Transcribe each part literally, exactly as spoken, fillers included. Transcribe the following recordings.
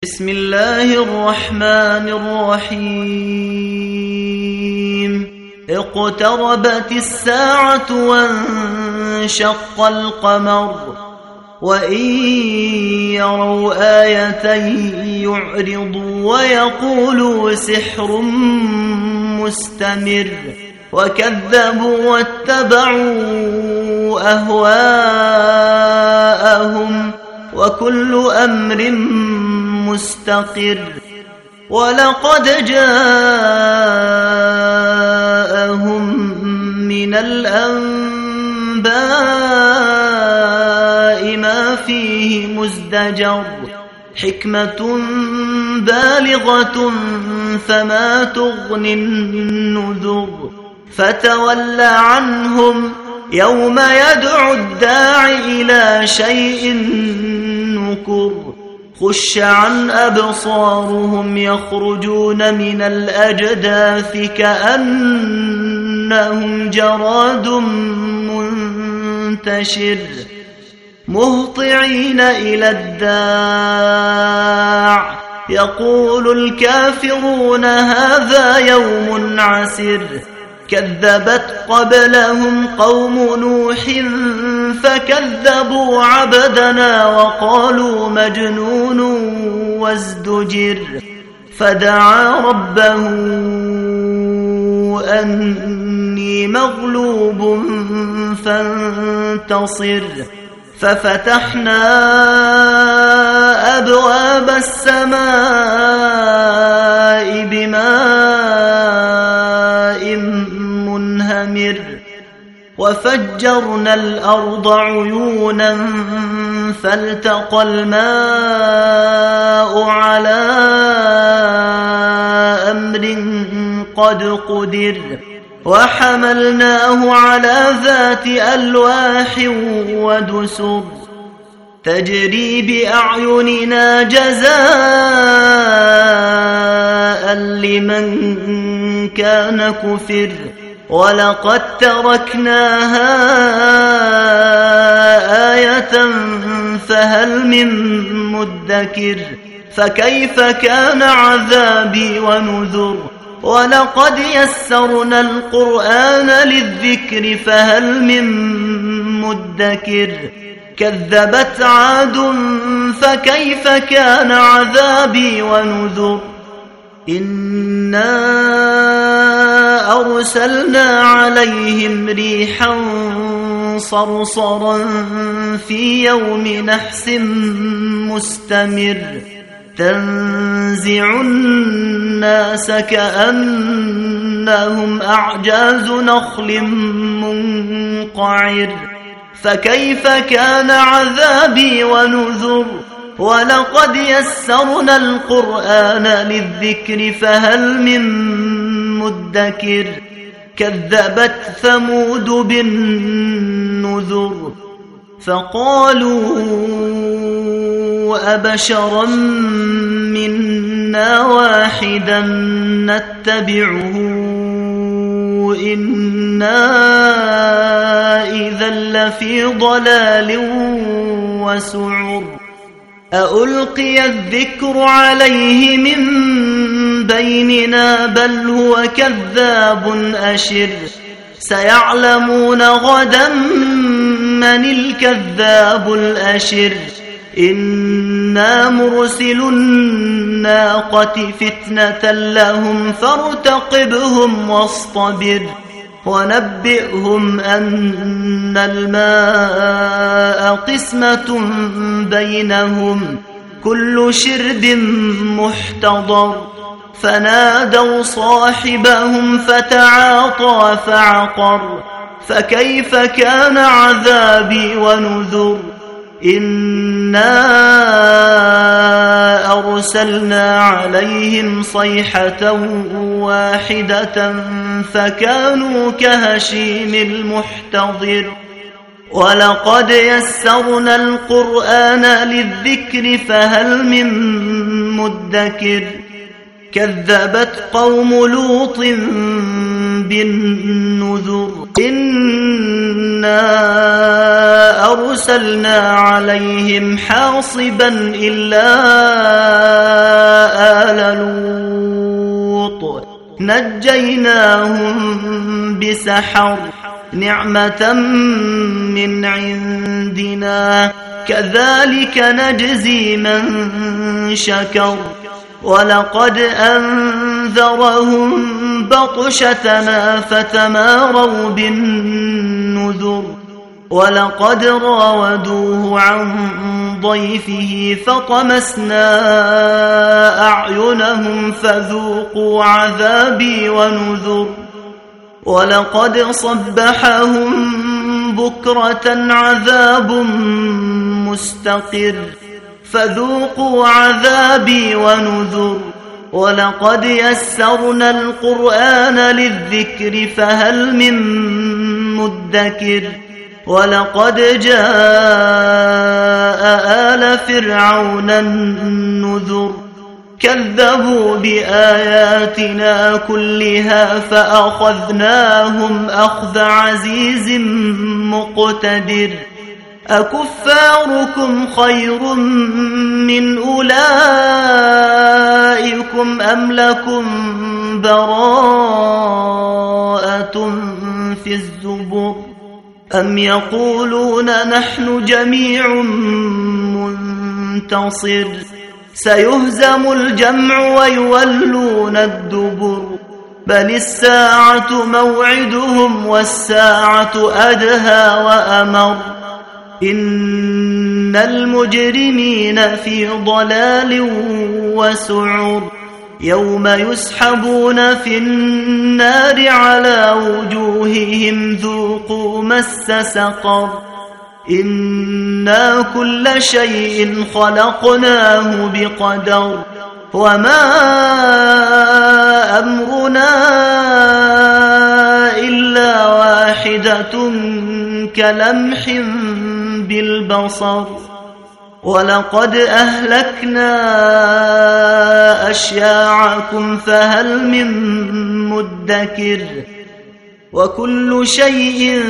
بسم الله الرحمن الرحيم اقتربت الساعة وانشق القمر وإن يروا آية يعرضوا ويقولوا سحر مستمر وكذبوا واتبعوا أهواءهم وكل أمر مستقر ولقد جاءهم من الأنباء ما فيه مزدجر حكمة بالغة فما تغني النذر فتول عنهم يوم يدعو الداع إلى شيء نكر خش عن أبصارهم يخرجون من الأجداث كأنهم جراد منتشر مهطعين إلى الداع يقول الكافرون هذا يوم عسر كذبت قبلهم قوم نوح فكذبوا عبدنا وقالوا مجنون وازدجر فدعا ربه أني مغلوب فانتصر ففتحنا أبواب السماء بماء منهمر وفجرنا الأرض عيونا فالتقى الماء على أمر قد قدر وحملناه على ذات ألواح ودسر تجري بأعيننا جزاء لمن كان كفر ولقد تركناها آية فهل من مدكر فكيف كان عذابي ونذر ولقد يسرنا القرآن للذكر فهل من مدكر كذبت عاد فكيف كان عذابي ونذر إنا أرسلنا عليهم ريحا صرصرا في يوم نحس مستمر تنزع الناس كأنهم أعجاز نخل منقعر فكيف كان عذابي ونذر ولقد يسرنا القرآن للذكر فهل من مدكر كذبت ثمود بالنذر فقالوا أبشرا منا واحدا نتبعه إنا إذا لفي ضلال وسعر أألقي الذكر عليه من بيننا بل هو كذاب أشر سيعلمون غدا من الكذاب الأشر إنا مرسل الناقة فتنة لهم فارتقبهم واصطبر ونبئهم أن الماء قسمة بينهم كل شرب محتضر فنادوا صاحبهم فتعاطى فعقر فكيف كان عذابي ونذر إنا أرسلنا عليهم صيحة واحدة فكانوا كهشيم المحتضر ولقد يسرنا القرآن للذكر فهل من مدكر كذبت قوم لوط بالنذر إنا أرسلنا عليهم حاصبا إلا نجيناهم بسحر نعمة من عندنا كذلك نجزي من شكر ولقد أنذرهم بطشتنا فتماروا بالنذر ولقد راودوه عن ضيفه فطمسنا أعينهم فذوقوا عذابي ونذر ولقد صبحهم بكرة عذاب مستقر فذوقوا عذابي ونذر ولقد يسرنا القرآن للذكر فهل من مدكر ولقد جاء آل فرعون النذر كذبوا بآياتنا كلها فأخذناهم أخذ عزيز مقتدر أكفاركم خير من أولئكم أم لكم براءة في الزبر أم يقولون نحن جميع منتصر سيهزم الجمع ويولون الدبر بل الساعة موعدهم والساعة أدهى وأمر إن المجرمين في ضلال وسعر يوم يسحبون في النار على وجوههم ذوقوا مس سقر إنا كل شيء خلقناه بقدر وما أمرنا إلا واحدة كلمح بالبصر ولقد أهلكنا أشياعكم فهل من مدكر وكل شيء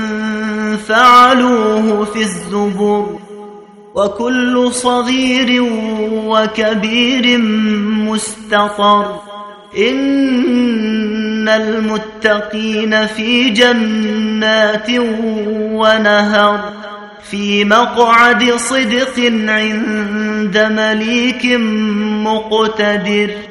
فعلوه في الزبر وكل صغير وكبير مستطر إن المتقين في جنات ونهر في مقعد صدق عند مليك مقتدر.